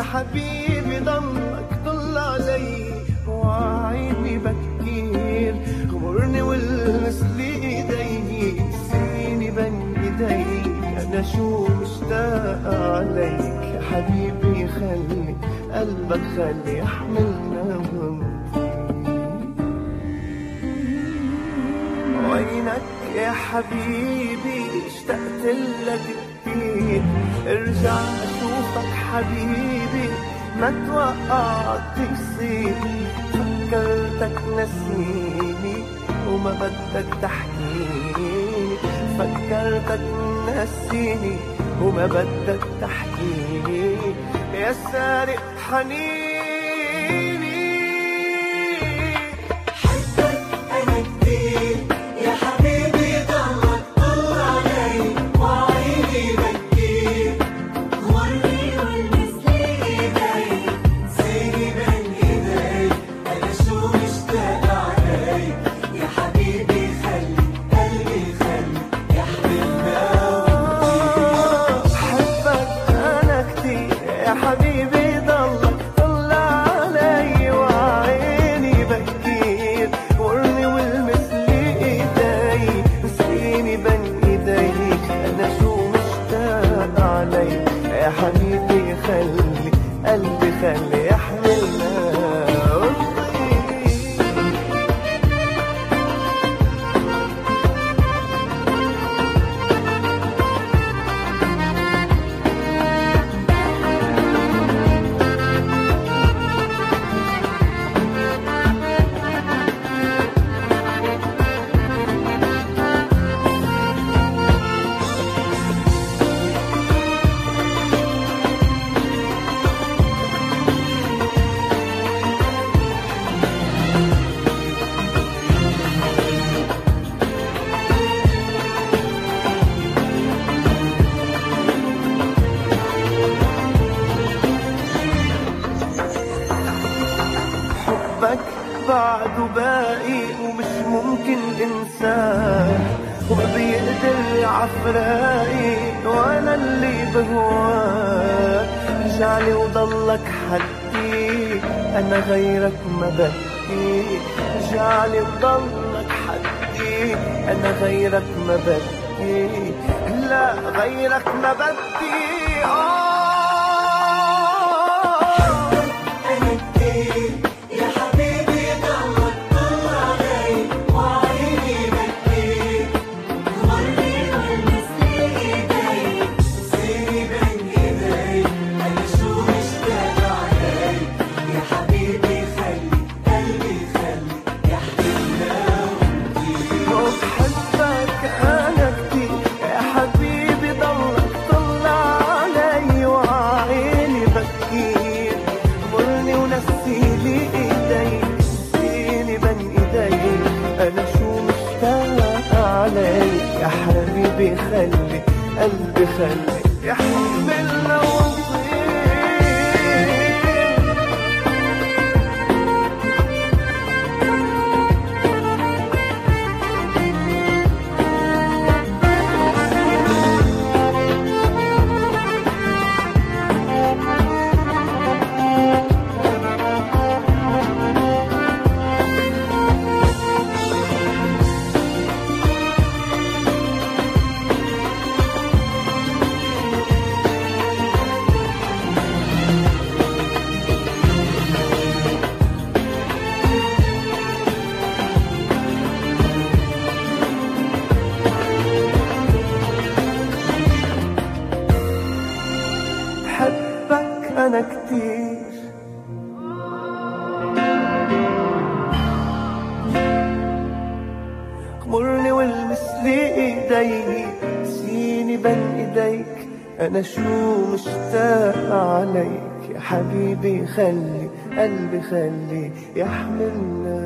حبيبي ضلك طل علي وعيني بكير، غمرني والمس لي ايدي، نسيني بين ايديك، انا شو مشتاق عليك يا حبيبي، خلي قلبك خلي يحملنا وينك يا حبيبي، اشتقت لك كتير، ارجع اشوفك حبيبي، ما توقعت يصير، فكرتك نسيني وما بدك تحكيني، فكرتك نسيني وما بدك تحكيني، يا سارق حنيني. حبك أنا كتير يا حبيبي، ضلك طل علي وعيني بكير، غمرني والمس لي ايدي، نسيني بين ايدي، انا شو مشتاق عليك يا حبيبي، خلي قلبي خلي يحملنا. حبك أنا كتير يا حبيبي، ضلك طل علي وعيني بكير، غمرني والمس لي ايدي، نسيني بين ايديك، انا شو مشتاق عليك يا حبيبي، خلي قلبي خلي يحملنا. حبك بعده باقي ومش ممكن انساه، وما بيقدر عفراقي وانا اللي بهواك، رجعلي وضلك حدي، انا غيرك ما بدي، رجعلي وضلك حدي، انا غيرك ما بدي، لا غيرك ما بدي. أنا كتير يا حبيبي، ضلك طل علي وعيني بكير، غمرني والمس لي ايدي، نسيني بين ايدي، انا شو مشتاق عليك يا حبيبي، خلي قلبي خلي يحملنا وبحبك أنا كتير يا حبيبي، ضلك طل علي وعيني بكير، غمرني ونسيلي ايدي، نسيني بين ايدي، انا شو مشتاق عليك يا حبيبي، خلي قلبي خلي يحملنا بحبك أنا كتير. غمرني والمس لي ايدي، نسيني بين ايديك، انا شو مشتاق عليك يا حبيبي، خلي قلبي خلي يحملنا.